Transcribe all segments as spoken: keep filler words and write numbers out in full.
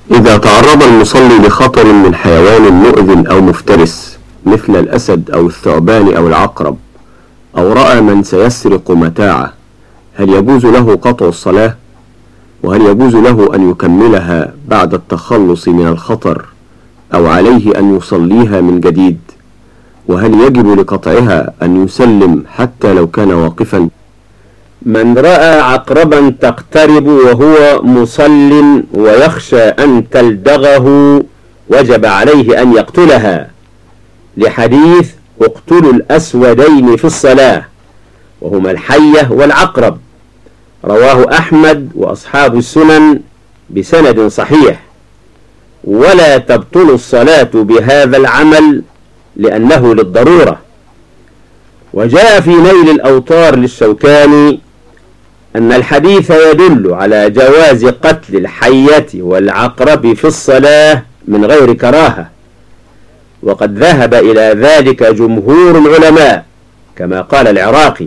إذا تعرض المصلي لخطر من حيوان مؤذٍ أو مفترس مثل الأسد أو الثعبان أو العقرب، أو رأى من سيسرق متاعه، هل يجوز له قطع الصلاة؟ وهل يجوز له أن يكملها بعد التخلص من الخطر، أو عليه أن يصليها من جديد؟ وهل يجب لقطعها أن يسلم حتى لو كان واقفا؟ من رأى عقربا تقترب وهو مصل ويخشى أن تلدغه وجب عليه أن يقتلها، لحديث اقتلوا الأسودين في الصلاة وهما الحية والعقرب، رواه أحمد وأصحاب السنن بسند صحيح. ولا تبطل الصلاة بهذا العمل لأنه للضرورة. وجاء في نيل الأوطار للشوكاني أن الحديث يدل على جواز قتل الحية والعقرب في الصلاة من غير كراهة، وقد ذهب إلى ذلك جمهور العلماء كما قال العراقي.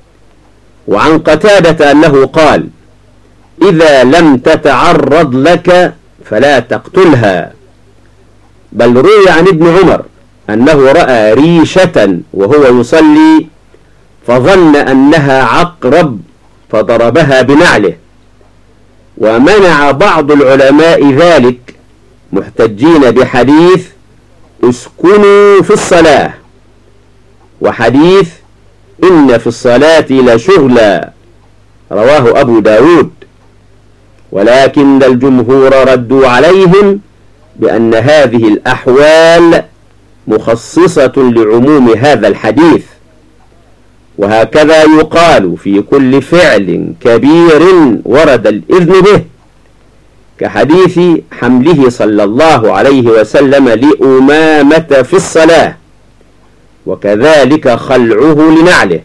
وعن قتادة أنه قال: إذا لم تتعرض لك فلا تقتلها. بل روي عن ابن عمر أنه رأى ريشة وهو يصلي فظن أنها عقرب فضربها بنعله. ومنع بعض العلماء ذلك محتجين بحديث اسكنوا في الصلاة، وحديث إن في الصلاة لشغلا، رواه أبو داود. ولكن الجمهور ردوا عليهم بأن هذه الأحوال مخصصة لعموم هذا الحديث، وهكذا يقال في كل فعل كبير ورد الإذن به، كحديث حمله صلى الله عليه وسلم لأمامة في الصلاة، وكذلك خلعه لنعله،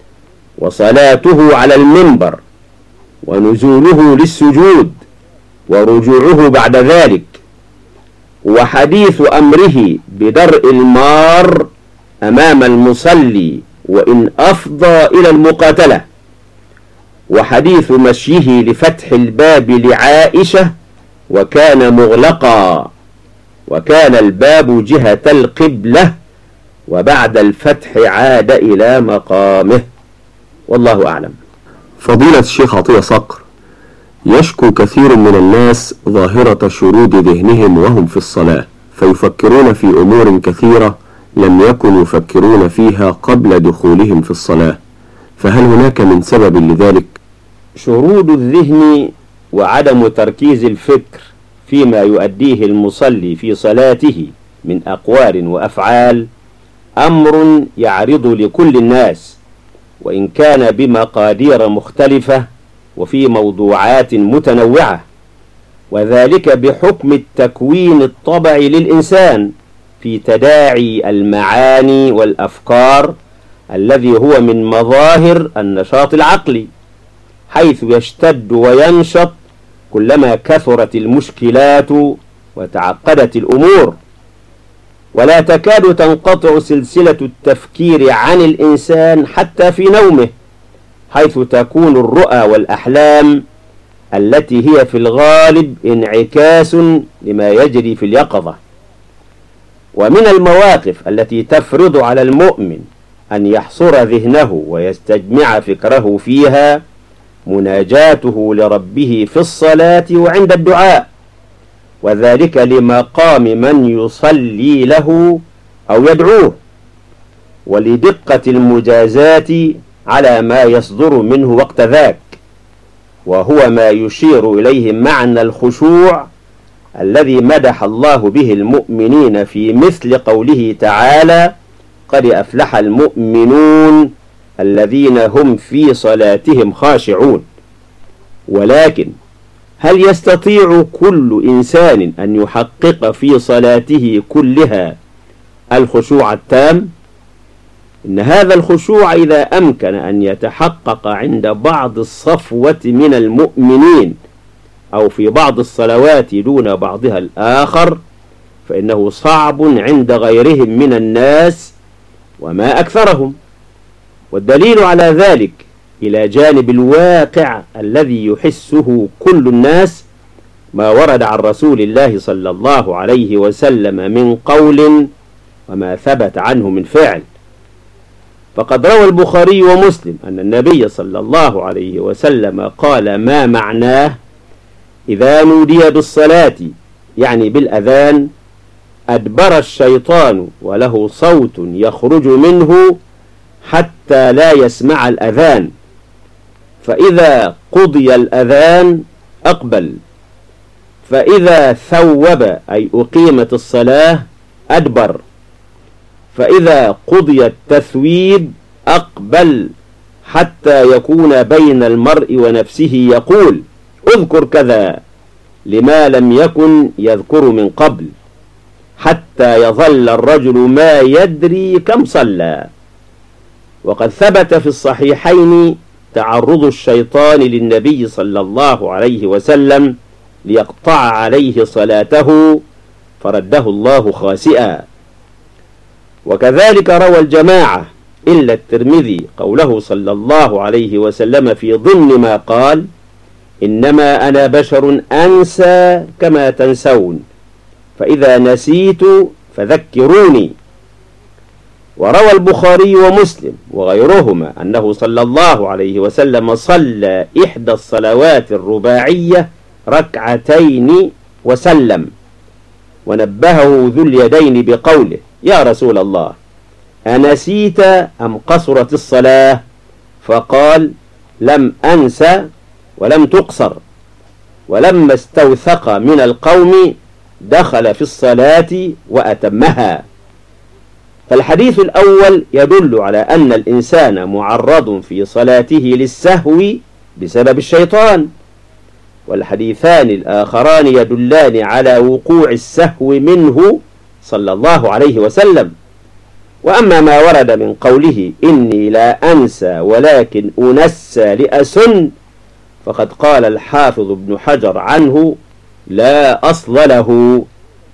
وصلاته على المنبر، ونزوله للسجود، ورجوعه بعد ذلك، وحديث أمره بدرء المار أمام المصلي وإن أفضى إلى المقاتلة، وحديث مشيه لفتح الباب لعائشة وكان مغلقا، وكان الباب جهة القبلة، وبعد الفتح عاد إلى مقامه، والله أعلم. فضيلة الشيخ عطية صقر، يشكو كثير من الناس ظاهرة شرود ذهنهم وهم في الصلاة، فيفكرون في أمور كثيرة لم يكن يفكرون فيها قبل دخولهم في الصلاة، فهل هناك من سبب لذلك؟ شرود الذهن وعدم تركيز الفكر فيما يؤديه المصلي في صلاته من أقوال وأفعال أمر يعرض لكل الناس، وإن كان بمقادير مختلفة وفي موضوعات متنوعة، وذلك بحكم التكوين الطبعي للإنسان في تداعي المعاني والأفكار الذي هو من مظاهر النشاط العقلي، حيث يشتد وينشط كلما كثرت المشكلات وتعقدت الأمور، ولا تكاد تنقطع سلسلة التفكير عن الإنسان حتى في نومه، حيث تكون الرؤى والأحلام التي هي في الغالب انعكاس لما يجري في اليقظة. ومن المواقف التي تفرض على المؤمن أن يحصر ذهنه ويستجمع فكره فيها مناجاته لربه في الصلاة وعند الدعاء، وذلك لمقام من يصلي له أو يدعوه، ولدقة المجازات على ما يصدر منه وقت ذاك، وهو ما يشير إليه معنى الخشوع الذي مدح الله به المؤمنين في مثل قوله تعالى: قد أفلح المؤمنون الذين هم في صلاتهم خاشعون. ولكن هل يستطيع كل إنسان أن يحقق في صلاته كلها الخشوع التام؟ إن هذا الخشوع إذا أمكن أن يتحقق عند بعض الصفوة من المؤمنين أو في بعض الصلوات دون بعضها الآخر، فإنه صعب عند غيرهم من الناس وما أكثرهم. والدليل على ذلك إلى جانب الواقع الذي يحسه كل الناس ما ورد عن رسول الله صلى الله عليه وسلم من قول وما ثبت عنه من فعل. فقد روى البخاري ومسلم أن النبي صلى الله عليه وسلم قال ما معناه: إذا نودي بالصلاة، يعني بالأذان، أدبر الشيطان وله صوت يخرج منه حتى لا يسمع الأذان، فإذا قضي الأذان أقبل، فإذا ثوب أي أقيمت الصلاة أدبر، فإذا قضي التثويب أقبل، حتى يكون بين المرء ونفسه يقول: اذكر كذا، لما لم يكن يذكر من قبل، حتى يظل الرجل ما يدري كم صلى. وقد ثبت في الصحيحين تعرض الشيطان للنبي صلى الله عليه وسلم ليقطع عليه صلاته، فرده الله خاسئا. وكذلك روى الجماعة إلا الترمذي قوله صلى الله عليه وسلم في ضمن ما قال: إنما أنا بشر أنسى كما تنسون، فإذا نسيت فذكروني. وروى البخاري ومسلم وغيرهما أنه صلى الله عليه وسلم صلى إحدى الصلوات الرباعية ركعتين وسلم، ونبهه ذو اليدين بقوله: يا رسول الله، أنسيت أم قصرت الصلاة؟ فقال: لم أنس ولم تقصر. ولما استوثق من القوم دخل في الصلاة وأتمها. فالحديث الأول يدل على أن الإنسان معرض في صلاته للسهو بسبب الشيطان، والحديثان الآخران يدلان على وقوع السهو منه صلى الله عليه وسلم. وأما ما ورد من قوله: إني لا أنسى ولكن أنسى لأسن، فقد قال الحافظ ابن حجر عنه: لا أصل له.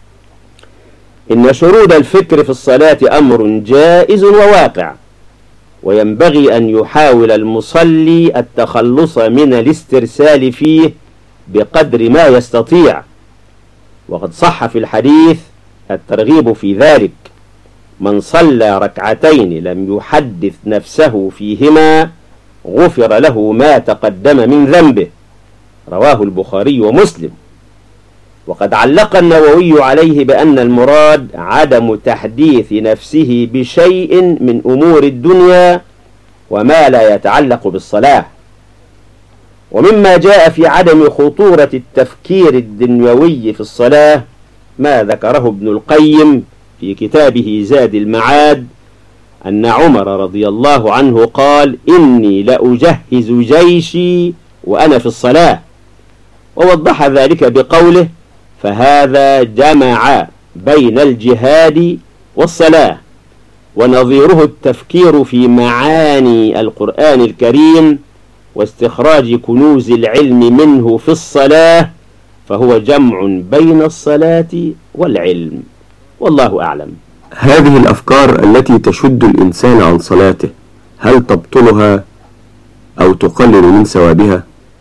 إن شرود الفكر في الصلاة أمر جائز وواقع، وينبغي أن يحاول المصلي التخلص من الاسترسال فيه بقدر ما يستطيع. وقد صح في الحديث الترغيب في ذلك: من صلى ركعتين لم يحدث نفسه فيهما غفر له ما تقدم من ذنبه، رواه البخاري ومسلم. وقد علق النووي عليه بأن المراد عدم تحديث نفسه بشيء من أمور الدنيا وما لا يتعلق بالصلاة. ومما جاء في عدم خطورة التفكير الدنيوي في الصلاة ما ذكره ابن القيم في كتابه زاد المعاد، أن عمر رضي الله عنه قال: إني لأجهز جيشي وأنا في الصلاة، ووضح ذلك بقوله: فهذا جمع بين الجهاد والصلاة. ونظيره التفكير في معاني القرآن الكريم واستخراج كنوز العلم منه في الصلاة، فهو جمع بين الصلاة والعلم، والله أعلم. هذه الأفكار التي تشد الإنسان عن صلاته، هل تبطلها أو تقلل من ثوابها؟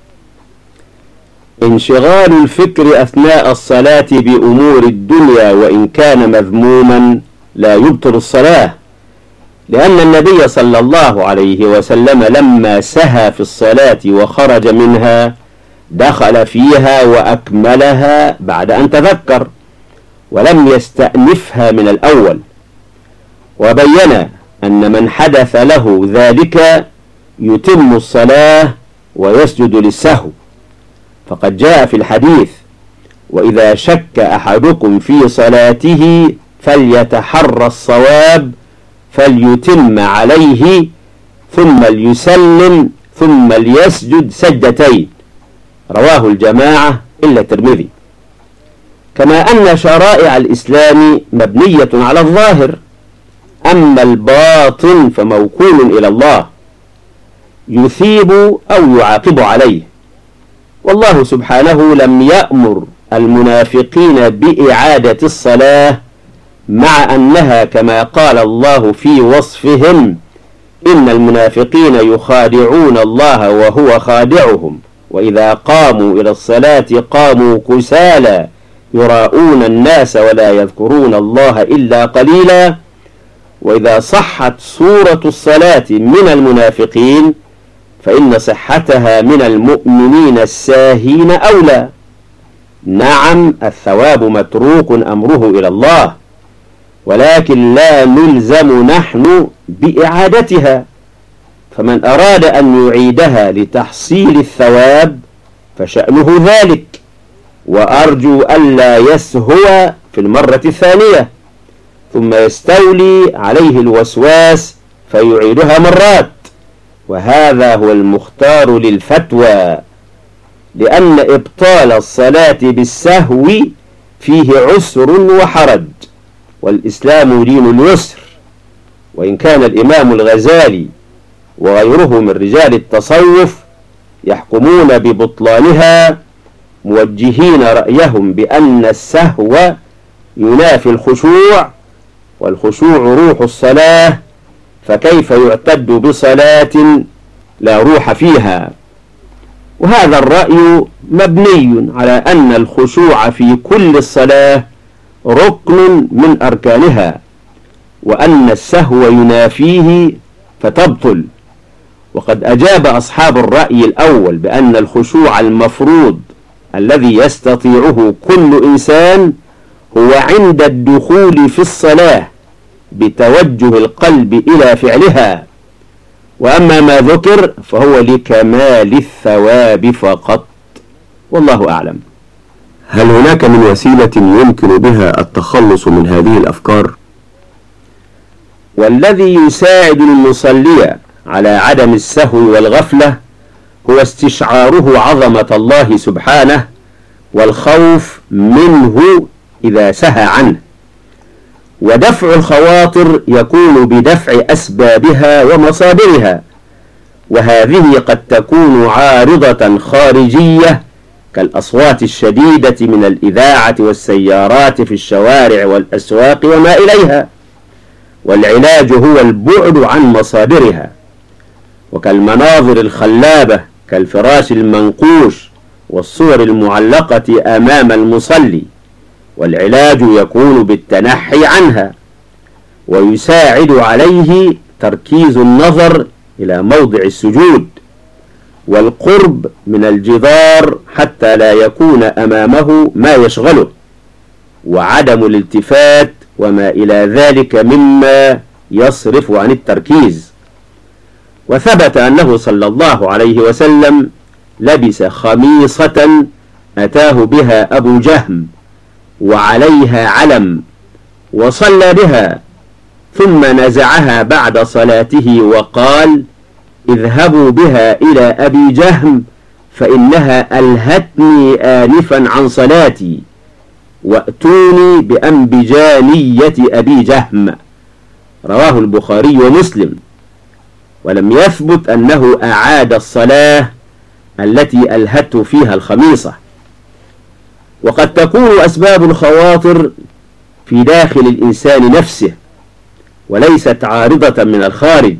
انشغال الفكر أثناء الصلاة بأمور الدنيا وإن كان مذموما لا يبطل الصلاة، لأن النبي صلى الله عليه وسلم لما سهى في الصلاة وخرج منها دخل فيها وأكملها بعد أن تذكر، ولم يستأنفها من الأول. وبين أن من حدث له ذلك يتم الصلاة ويسجد للسهو، فقد جاء في الحديث: وإذا شك أحدكم في صلاته فليتحرى الصواب فليتم عليه ثم ليسلم ثم ليسجد سجدتين، رواه الجماعة إلا الترمذي. كما أن شرائع الإسلام مبنية على الظاهر، أما الباطن فموكول إلى الله يثيب أو يعاقب عليه. والله سبحانه لم يأمر المنافقين بإعادة الصلاة، مع أنها كما قال الله في وصفهم: إن المنافقين يخادعون الله وهو خادعهم وإذا قاموا إلى الصلاة قاموا كسالى يراءون الناس ولا يذكرون الله إلا قليلا. وإذا صحت صورة الصلاة من المنافقين فإن صحتها من المؤمنين الساهين أولى. نعم، الثواب متروك أمره إلى الله، ولكن لا نلزم نحن بإعادتها، فمن أراد أن يعيدها لتحصيل الثواب فشأنه ذلك، وأرجو ألا يسهو في المرة الثانية ثم يستولي عليه الوسواس فيعيدها مرات، وهذا هو المختار للفتوى، لأن إبطال الصلاة بالسهو فيه عسر وحرج، والإسلام دين اليسر. وإن كان الإمام الغزالي وغيره من رجال التصوف يحكمون ببطلانها موجهين رأيهم بأن السهو ينافي الخشوع، والخشوع روح الصلاة، فكيف يعتد بصلاة لا روح فيها؟ وهذا الرأي مبني على أن الخشوع في كل الصلاة ركن من أركانها، وأن السهو ينافيه فتبطل. وقد أجاب أصحاب الرأي الأول بأن الخشوع المفروض الذي يستطيعه كل إنسان هو عند الدخول في الصلاة بتوجه القلب إلى فعلها، وأما ما ذكر فهو لكمال الثواب فقط، والله أعلم. هل هناك من وسيلة يمكن بها التخلص من هذه الأفكار؟ والذي يساعد المصلي على عدم السهو والغفلة هو استشعاره عظمة الله سبحانه والخوف منه إذا سهى عنه. ودفع الخواطر يكون بدفع أسبابها ومصادرها، وهذه قد تكون عارضة خارجية كالأصوات الشديدة من الإذاعة والسيارات في الشوارع والأسواق وما إليها، والعلاج هو البعد عن مصادرها، وكالمناظر الخلابة كالفراش المنقوش والصور المعلقة أمام المصلي، والعلاج يكون بالتنحي عنها. ويساعد عليه تركيز النظر إلى موضع السجود والقرب من الجدار حتى لا يكون أمامه ما يشغله، وعدم الالتفات وما إلى ذلك مما يصرف عن التركيز. وثبت أنه صلى الله عليه وسلم لبس خميصة أتاه بها أبو جهم وعليها علم وصلى بها، ثم نزعها بعد صلاته وقال: اذهبوا بها إلى أبي جهم فإنها ألهتني آنفا عن صلاتي، وأتوني بأنبجانية أبي جهم. رواه البخاري ومسلم. ولم يثبت أنه أعاد الصلاة التي ألهته فيها الخميصة. وقد تكون أسباب الخواطر في داخل الإنسان نفسه وليست عارضة من الخارج،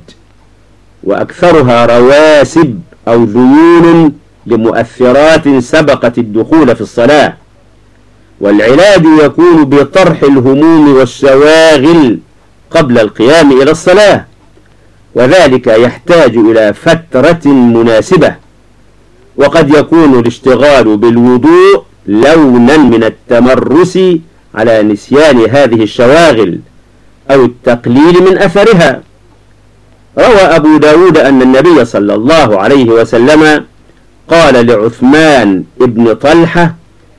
وأكثرها رواسب أو ذيول لمؤثرات سبقت الدخول في الصلاة. والعلاج يكون بطرح الهموم والشواغل قبل القيام إلى الصلاة، وذلك يحتاج إلى فترة مناسبة. وقد يكون الاشتغال بالوضوء لونا من التمرس على نسيان هذه الشواغل أو التقليل من أثرها. روى أبو داود أن النبي صلى الله عليه وسلم قال لعثمان ابن طلحة: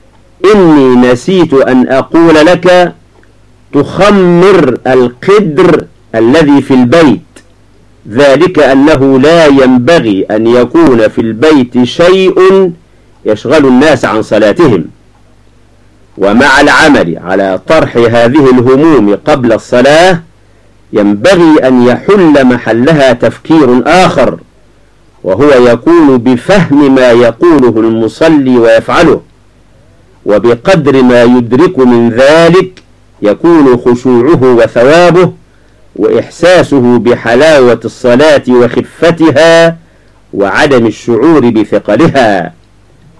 إني نسيت أن أقول لك تخمر القدر الذي في البيت، ذلك أنه لا ينبغي أن يكون في البيت شيء يشغل الناس عن صلاتهم. ومع العمل على طرح هذه الهموم قبل الصلاة ينبغي أن يحل محلها تفكير آخر، وهو يكون بفهم ما يقوله المصلي ويفعله، وبقدر ما يدرك من ذلك يكون خشوعه وثوابه وإحساسه بحلاوة الصلاة وخفتها وعدم الشعور بثقلها.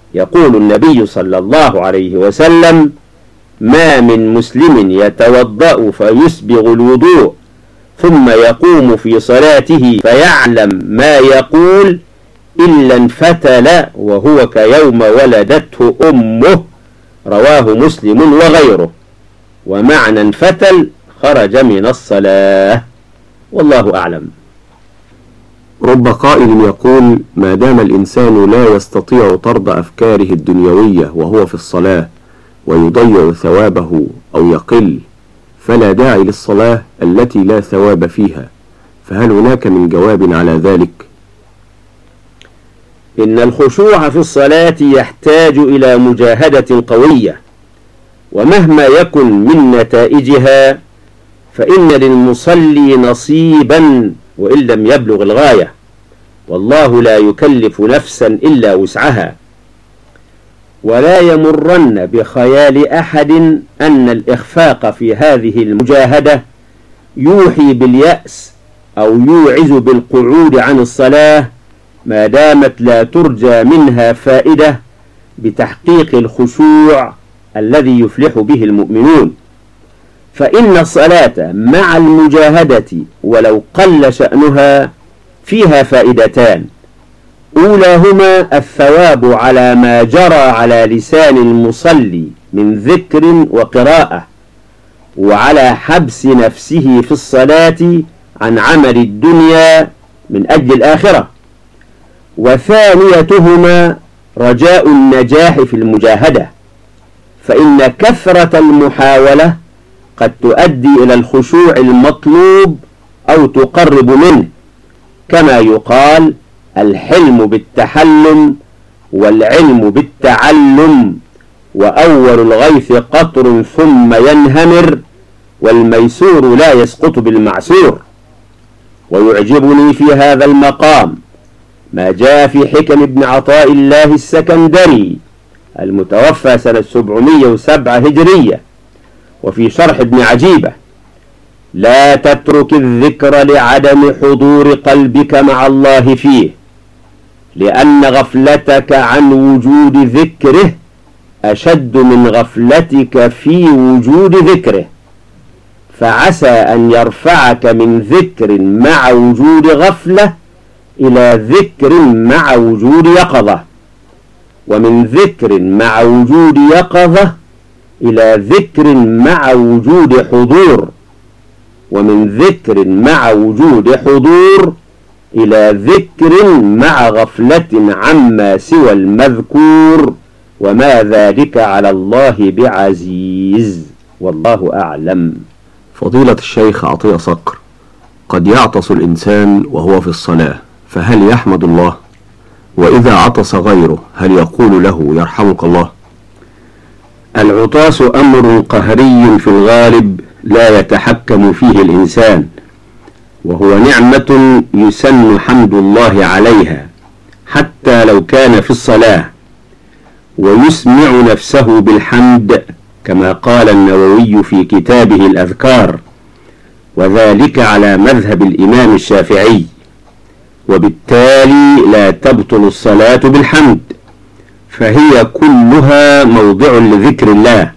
يقول النبي صلى الله عليه وسلم: ما من مسلم يتوضأ فيسبغ الوضوء ثم يقوم في صلاته فيعلم ما يقول إلا انفتل وهو كيوم ولدته أمه. رواه مسلم وغيره. ومعنى انفتل خرج من الصلاة. والله أعلم. رب قائل يقول: ما دام الإنسان لا يستطيع طرد أفكاره الدنيوية وهو في الصلاة ويضيع ثوابه أو يقل، فلا داعي للصلاة التي لا ثواب فيها. فهل هناك من جواب على ذلك؟ إن الخشوع في الصلاة يحتاج إلى مجاهدة قوية، ومهما يكن من نتائجها فإن للمصلي نصيبا وإن لم يبلغ الغاية، والله لا يكلف نفسا إلا وسعها. ولا يمرن بخيال أحد أن الإخفاق في هذه المجاهدة يوحي باليأس أو يوعز بالقعود عن الصلاة ما دامت لا ترجى منها فائدة بتحقيق الخشوع الذي يفلح به المؤمنون. فإن الصلاة مع المجاهدة ولو قل شأنها فيها فائدتان: أولاهما الثواب على ما جرى على لسان المصلي من ذكر وقراءة، وعلى حبس نفسه في الصلاة عن عمل الدنيا من أجل الآخرة. وثانيتهما رجاء النجاح في المجاهدة، فإن كثرة المحاولة قد تؤدي إلى الخشوع المطلوب أو تقرب منه، كما يقال: الحلم بالتحلم والعلم بالتعلم، وأول الغيث قطر ثم ينهمر، والميسور لا يسقط بالمعسور. ويعجبني في هذا المقام ما جاء في حكم ابن عطاء الله السكندري المتوفى سنة سبعمائة وسبعة هجرية، وفي شرح ابن عجيبة: لا تترك الذكر لعدم حضور قلبك مع الله فيه، لأن غفلتك عن وجود ذكره أشد من غفلتك في وجود ذكره، فعسى أن يرفعك من ذكر مع وجود غفلة إلى ذكر مع وجود يقظة، ومن ذكر مع وجود يقظة إلى ذكر مع وجود حضور، ومن ذكر مع وجود حضور إلى ذكر مع غفلة عما سوى المذكور، وما ذلك على الله بعزيز. والله أعلم. فضيلة الشيخ عطية صقر، قد يعطس الإنسان وهو في الصلاة، فهل يحمد الله؟ وإذا عطس غيره هل يقول له يرحمك الله؟ العطاس أمر قهري في الغالب لا يتحكم فيه الإنسان، وهو نعمة يسن حمد الله عليها حتى لو كان في الصلاة، ويسمع نفسه بالحمد كما قال النووي في كتابه الأذكار، وذلك على مذهب الإمام الشافعي، وبالتالي لا تبطل الصلاة بالحمد، فهي كلها موضع لذكر الله.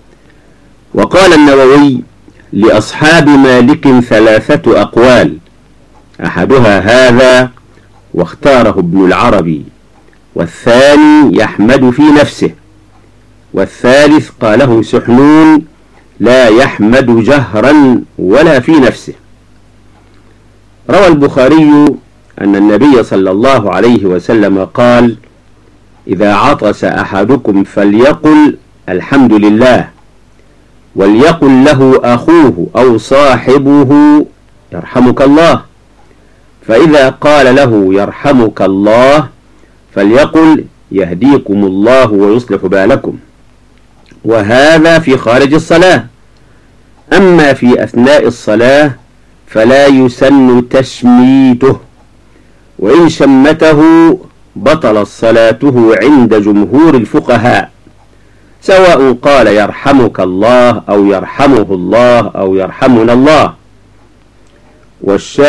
وقال النووي: لأصحاب مالك ثلاثة أقوال، أحدها هذا واختاره ابن العربي، والثاني يحمد في نفسه، والثالث قاله سحنون لا يحمد جهرا ولا في نفسه. روى البخاري أن النبي صلى الله عليه وسلم قال: إذا عطس أحدكم فليقل الحمد لله، وليقل له أخوه أو صاحبه يرحمك الله، فإذا قال له يرحمك الله فليقل يهديكم الله ويصلح بالكم. وهذا في خارج الصلاة. أما في أثناء الصلاة فلا يسن تشميته، وإن شمته بطل صلاته عند جمهور الفقهاء، سواء قال يرحمك الله أو يرحمه الله أو يرحمنا الله.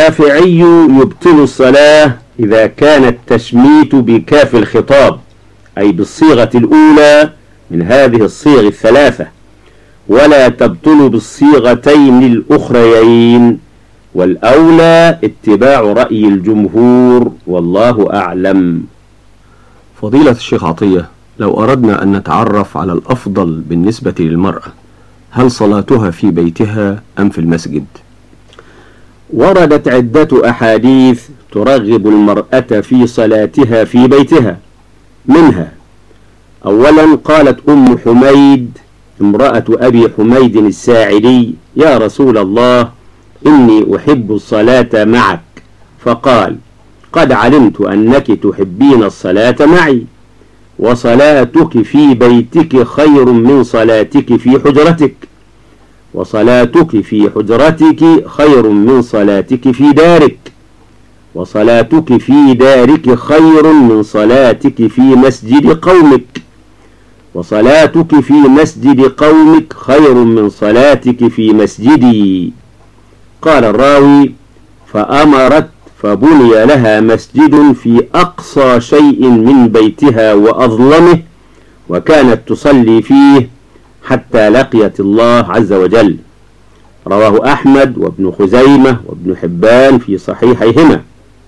والشافعي يبطل الصلاة إذا كان التشميت بكاف الخطاب أي بالصيغة الأولى من هذه الصيغ الثلاثة، ولا تبطل بالصيغتين الأخريين، والأولى اتباع رأي الجمهور، والله أعلم. فضيلة الشيخ عطية، لو أردنا أن نتعرف على الأفضل بالنسبة للمرأة، هل صلاتها في بيتها أم في المسجد؟ وردت عدة أحاديث ترغب المرأة في صلاتها في بيتها، منها: أولا قالت أم حميد امرأة أبي حميد الساعدي: يا رسول الله، إني أحب الصلاة معك، فقال: قد علمت أنك تحبين الصلاة معي، وصلاتك في بيتك خير من صلاتك في حجرتك، وصلاتك في حجرتك خير من صلاتك في دارك، وصلاتك في دارك خير من صلاتك في مسجد قومك، وصلاتك في مسجد قومك خير من صلاتك في مسجدي. قال الراوي: فأمرت فبني لها مسجد في أقصى شيء من بيتها وأظلمه، وكانت تصلي فيه حتى لقيت الله عز وجل. رواه أحمد وابن خزيمة وابن حبان في صحيحيهما.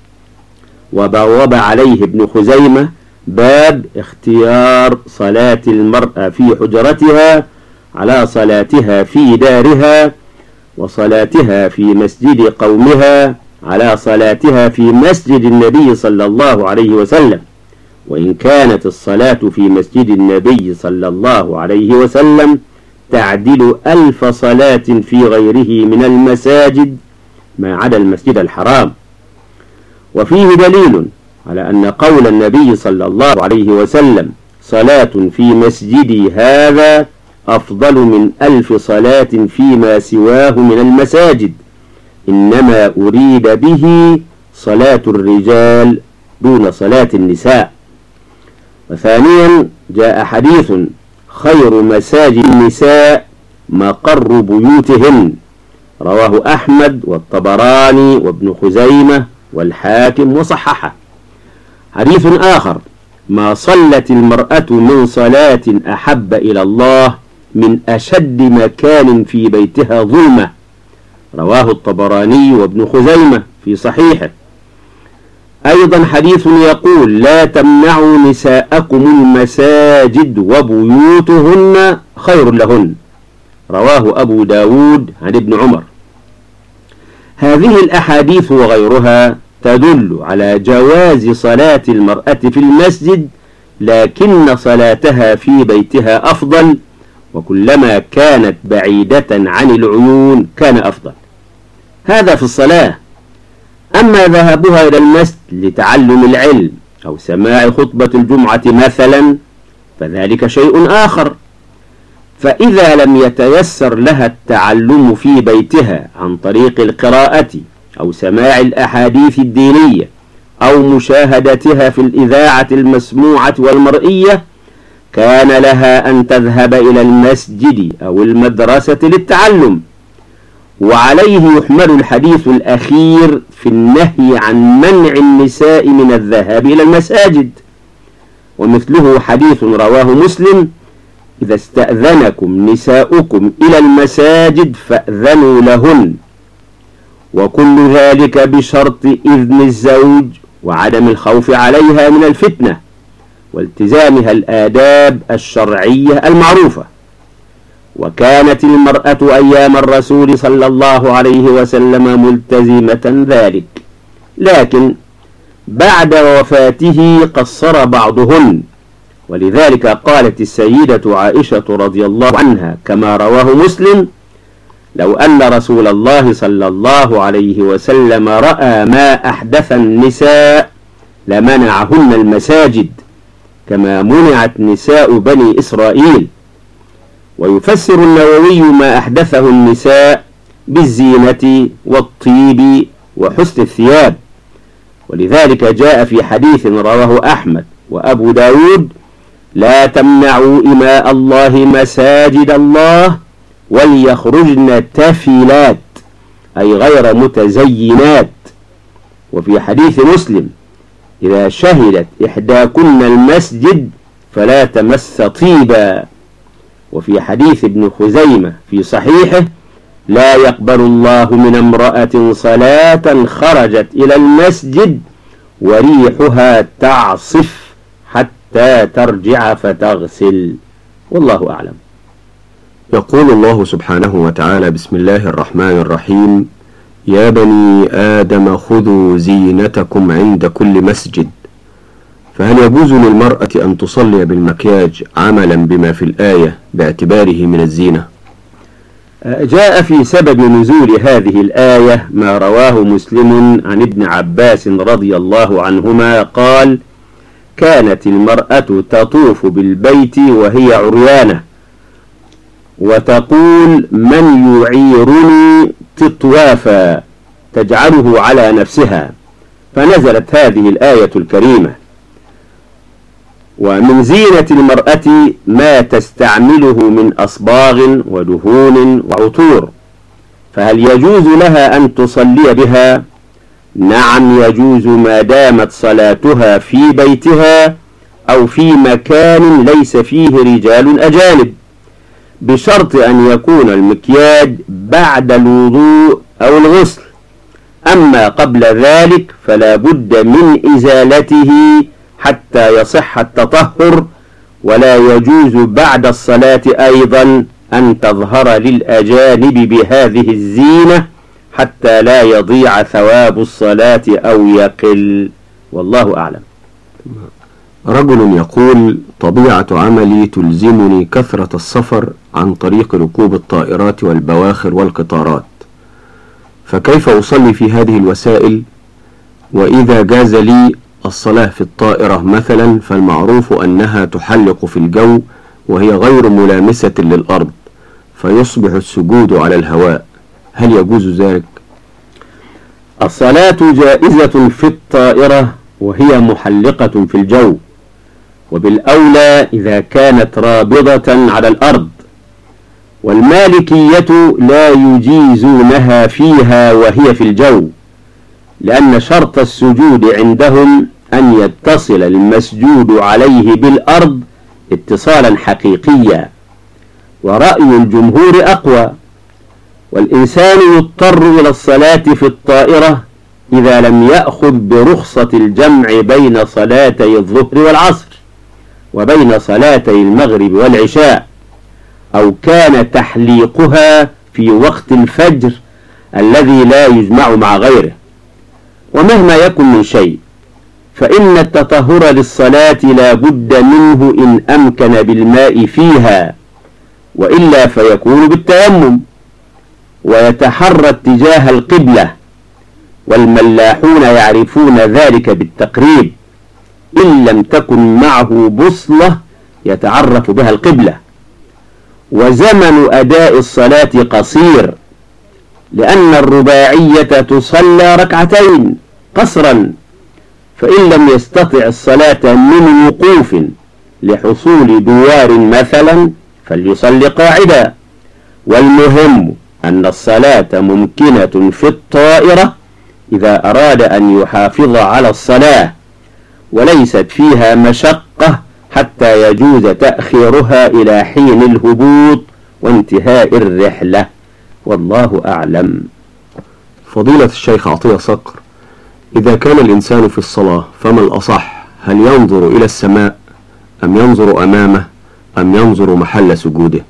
وبوب عليه ابن خزيمة باب اختيار صلاة المرأة في حجرتها على صلاتها في دارها، وصلاتها في مسجد قومها على صلاتها في مسجد النبي صلى الله عليه وسلم، وإن كانت الصلاة في مسجد النبي صلى الله عليه وسلم تعدل ألف صلاة في غيره من المساجد ما عدا المسجد الحرام. وفيه دليل على أن قول النبي صلى الله عليه وسلم: صلاة في مسجدي هذا أفضل من ألف صلاة فيما سواه من المساجد، إنما أريد به صلاة الرجال دون صلاة النساء. وثانيا جاء حديث: خير مساجد النساء مقر بيوتهن، رواه أحمد والطبراني وابن خزيمة والحاكم وصححه. حديث آخر: ما صلت المرأة من صلاة أحب إلى الله من أشد مكان في بيتها ظلمة، رواه الطبراني وابن خزيمة في صحيحه. أيضا حديث يقول: لا تمنعوا نساءكم المساجد وبيوتهن خير لهن، رواه أبو داود عن ابن عمر. هذه الأحاديث وغيرها تدل على جواز صلاة المرأة في المسجد، لكن صلاتها في بيتها أفضل، وكلما كانت بعيدة عن العيون كان أفضل. هذا في الصلاة. أما ذهابها إلى المسجد لتعلم العلم أو سماع خطبة الجمعة مثلا فذلك شيء آخر. فإذا لم يتيسر لها التعلم في بيتها عن طريق القراءة أو سماع الأحاديث الدينية أو مشاهدتها في الإذاعة المسموعة والمرئية، كان لها أن تذهب إلى المسجد أو المدرسة للتعلم. وعليه يحمل الحديث الأخير في النهي عن منع النساء من الذهاب إلى المساجد، ومثله حديث رواه مسلم: إذا استأذنكم نساؤكم إلى المساجد فأذنوا لهن، وكل ذلك بشرط إذن الزوج وعدم الخوف عليها من الفتنة والتزامها الآداب الشرعية المعروفة. وكانت المرأة أيام الرسول صلى الله عليه وسلم ملتزمة ذلك، لكن بعد وفاته قصر بعضهن، ولذلك قالت السيدة عائشة رضي الله عنها كما رواه مسلم: لو أن رسول الله صلى الله عليه وسلم رأى ما أحدث النساء لمنعهن المساجد كما منعت نساء بني إسرائيل. ويفسر النووي ما أحدثه النساء بالزينة والطيب وحسن الثياب، ولذلك جاء في حديث رواه أحمد وأبو داود: لا تمنعوا إماء الله مساجد الله وليخرجن تفلات، أي غير متزينات. وفي حديث مسلم: إذا شهدت إحداكن المسجد فلا تمس طيبا. وفي حديث ابن خزيمة في صحيحه: لا يقبل الله من امرأة صلاة خرجت إلى المسجد وريحها تعصف حتى ترجع فتغسل. والله أعلم. يقول الله سبحانه وتعالى: بسم الله الرحمن الرحيم: يا بني آدم خذوا زينتكم عند كل مسجد. فهل يجوز للمرأة أن تصلي بالمكياج عملا بما في الآية باعتباره من الزينة؟ جاء في سبب نزول هذه الآية ما رواه مسلم عن ابن عباس رضي الله عنهما قال: كانت المرأة تطوف بالبيت وهي عريانة وتقول: من يعيرني تطوافا، تجعله على نفسها، فنزلت هذه الآية الكريمة. ومن زينة المرأة ما تستعمله من أصباغ ودهون وعطور، فهل يجوز لها أن تصلي بها؟ نعم يجوز، ما دامت صلاتها في بيتها أو في مكان ليس فيه رجال أجانب، بشرط أن يكون المكياج بعد الوضوء أو الغسل. أما قبل ذلك فلا بد من إزالته حتى يصح التطهر، ولا يجوز بعد الصلاة أيضا أن تظهر للأجانب بهذه الزينة حتى لا يضيع ثواب الصلاة أو يقل. والله أعلم. رجل يقول: طبيعة عملي تلزمني كثرة السفر عن طريق ركوب الطائرات والبواخر والقطارات، فكيف أصلي في هذه الوسائل؟ وإذا جاز لي الصلاة في الطائرة مثلا فالمعروف أنها تحلق في الجو وهي غير ملامسة للأرض، فيصبح السجود على الهواء، هل يجوز ذلك؟ الصلاة جائزة في الطائرة وهي محلقة في الجو، وبالأولى إذا كانت رابضة على الأرض، والمالكية لا يجيزونها فيها وهي في الجو، لأن شرط السجود عندهم أن يتصل المسجود عليه بالأرض اتصالا حقيقيا، ورأي الجمهور أقوى. والإنسان يضطر إلى الصلاة في الطائرة إذا لم يأخذ برخصة الجمع بين صلاتي الظهر والعصر وبين صلاتي المغرب والعشاء، أو كان تحليقها في وقت الفجر الذي لا يجمع مع غيره. ومهما يكن من شيء فإن التطهر للصلاة لا بد منه إن أمكن بالماء فيها، وإلا فيكون بالتيمم، ويتحرى اتجاه القبلة، والملاحون يعرفون ذلك بالتقريب، إن لم تكن معه بصلة يتعرف بها القبلة. وزمن أداء الصلاة قصير، لأن الرباعية تصلى ركعتين قصرا، فإن لم يستطع الصلاة من وقوف لحصول دوار مثلا فليصلي قاعدا. والمهم أن الصلاة ممكنة في الطائرة إذا أراد أن يحافظ على الصلاة، وليست فيها مشقة حتى يجوز تأخيرها إلى حين الهبوط وانتهاء الرحلة. والله أعلم. فضيلة الشيخ عطية صقر، إذا كان الإنسان في الصلاة فما الأصح؟ هل ينظر إلى السماء أم ينظر أمامه أم ينظر محل سجوده؟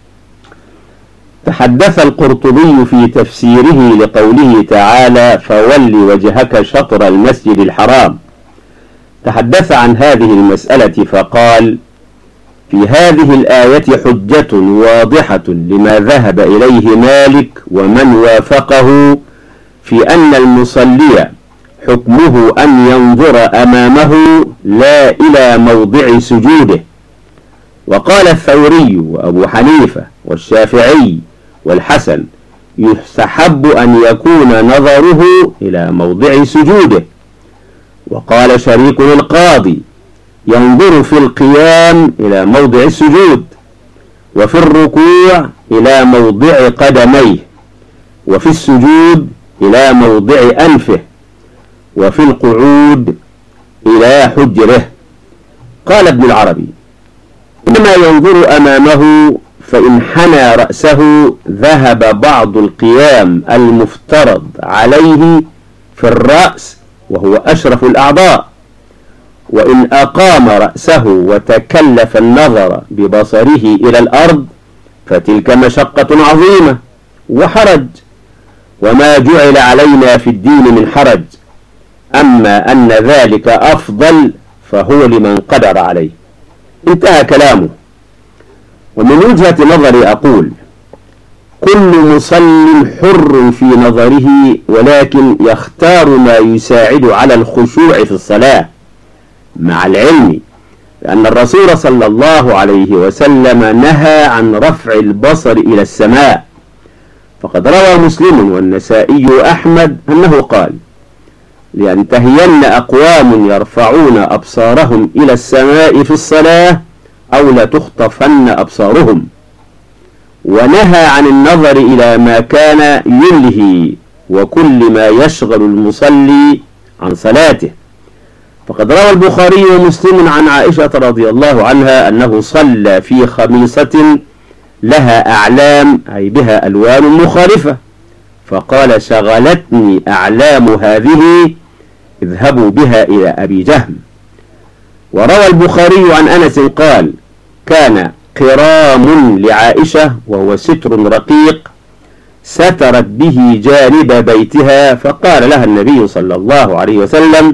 تحدث القرطبي في تفسيره لقوله تعالى: فول وجهك شطر المسجد الحرام، تحدث عن هذه المسألة فقال: في هذه الآية حجة واضحة لما ذهب إليه مالك ومن وافقه في أن المصلي حكمه أن ينظر أمامه لا إلى موضع سجوده. وقال الثوري وأبو حنيفة والشافعي والحسن: يستحب أن يكون نظره إلى موضع سجوده. وقال شريك القاضي: ينظر في القيام إلى موضع السجود، وفي الركوع إلى موضع قدميه، وفي السجود إلى موضع أنفه، وفي القعود إلى حجره. قال ابن العربي: إنما ينظر أمامه، فإن حنى رأسه ذهب بعض القيام المفترض عليه في الرأس وهو أشرف الأعضاء، وإن أقام رأسه وتكلف النظر ببصره إلى الأرض فتلك مشقة عظيمة وحرج، وما جعل علينا في الدين من حرج، أما أن ذلك أفضل فهو لمن قدر عليه. انتهى كلامه. ومن وجهة نظري أقول: كل مصل حر في نظره، ولكن يختار ما يساعد على الخشوع في الصلاة، مع العلم بأن الرسول صلى الله عليه وسلم نهى عن رفع البصر إلى السماء، فقد روى مسلم والنسائي أحمد أنه قال: لينتهين أقوام يرفعون أبصارهم إلى السماء في الصلاة أو لتخطفن أبصارهم. ونهى عن النظر إلى ما كان يلهي وكل ما يشغل المصلي عن صلاته، فقد روى البخاري ومسلم عن عائشة رضي الله عنها أنه صلى في خميصة لها أعلام، أي بها ألوان مخالفة، فقال: شغلتني أعلام هذه، اذهبوا بها إلى أبي جهم. وروى البخاري عن أنس قال: كان قرام لعائشة وهو ستر رقيق سترت به جانب بيتها، فقال لها النبي صلى الله عليه وسلم: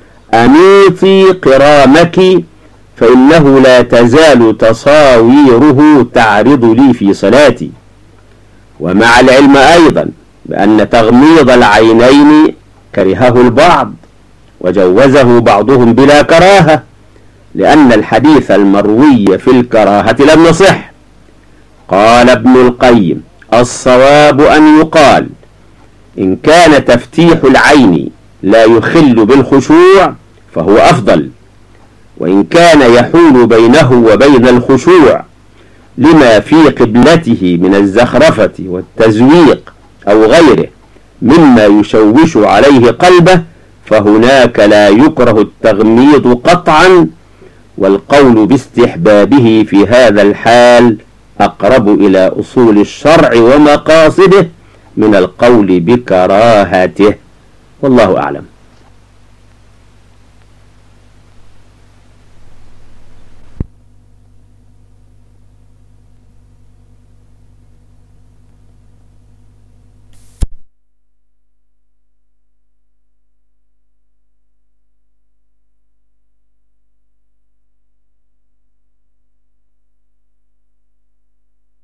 أميطي قرامك فإنه لا تزال تصاويره تعرض لي في صلاتي. ومع العلم أيضا بأن تغميض العينين كرهه البعض وجوزه بعضهم بلا كراهة، لأن الحديث المروي في الكراهة لم يصح. قال ابن القيم: الصواب أن يقال إن كان تفتيح العين لا يخل بالخشوع فهو أفضل، وإن كان يحول بينه وبين الخشوع لما في قبلته من الزخرفة والتزويق أو غيره مما يشوش عليه قلبه فهناك لا يكره التغميض قطعا، والقول باستحبابه في هذا الحال أقرب إلى أصول الشرع ومقاصده من القول بكراهته، والله أعلم.